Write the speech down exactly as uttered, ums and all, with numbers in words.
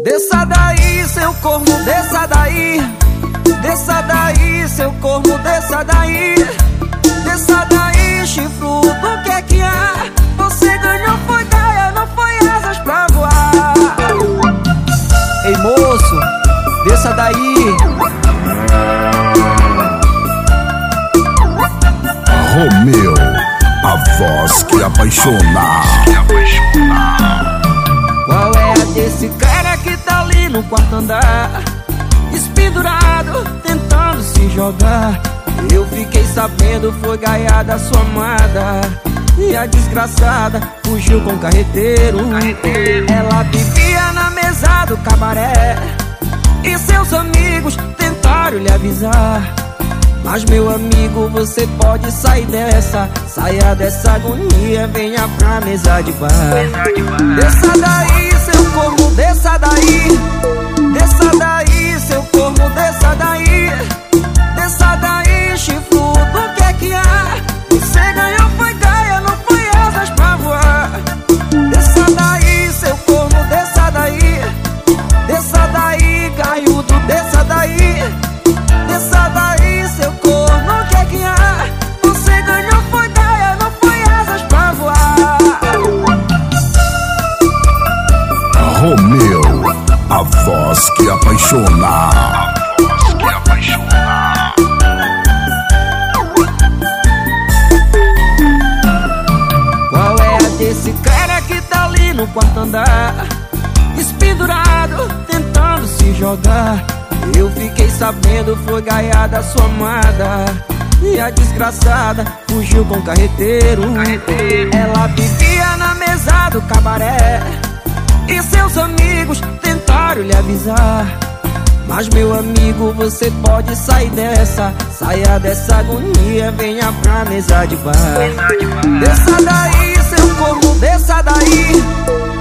Desça daí, seu corno, desça daí. Desça daí, seu corno, desça daí. Desça daí, chifrudo, o que é que há? Você ganhou foi gaia, não foi asas pra voar. Ei moço, desça daí. Romeu, a voz que apaixona. Qual é a desse cara que tá ali no quarto andar, espendurado, tentando se jogar? Eu fiquei sabendo, foi gaia da sua amada, e a desgraçada fugiu com o carreteiro. Ela vivia na mesa do cabaré, e seus amigos tentaram lhe avisar. Mas meu amigo, você pode sair dessa. Saia dessa agonia, venha pra mesa de bar. Desça daí, seu corno, desça daí. Desça daí, seu corno, desça daí. Desça daí, chifrudo, o que é que há? Você ganhou foi gaia, não foi asas pra voar. Desça daí, seu corno, desça daí. Desça daí, caiudo, desça daí. Desça daí, seu corno, o que é que há? Você ganhou foi gaia, não foi asas pra voar. Romeu, a voz que apaixona. A voz que apaixona. Qual é a desse cara que tá ali no quarto andar, espendurado, tentando se jogar? Eu fiquei sabendo, foi gaia da sua amada, e a desgraçada fugiu com o carreteiro. Ela vivia na mesa do cabaré, e seus amigos tentaram lhe avisar. Mas meu amigo, você pode sair dessa. Saia dessa agonia, venha pra mesa de bar. Desça daí, seu corno, desça daí.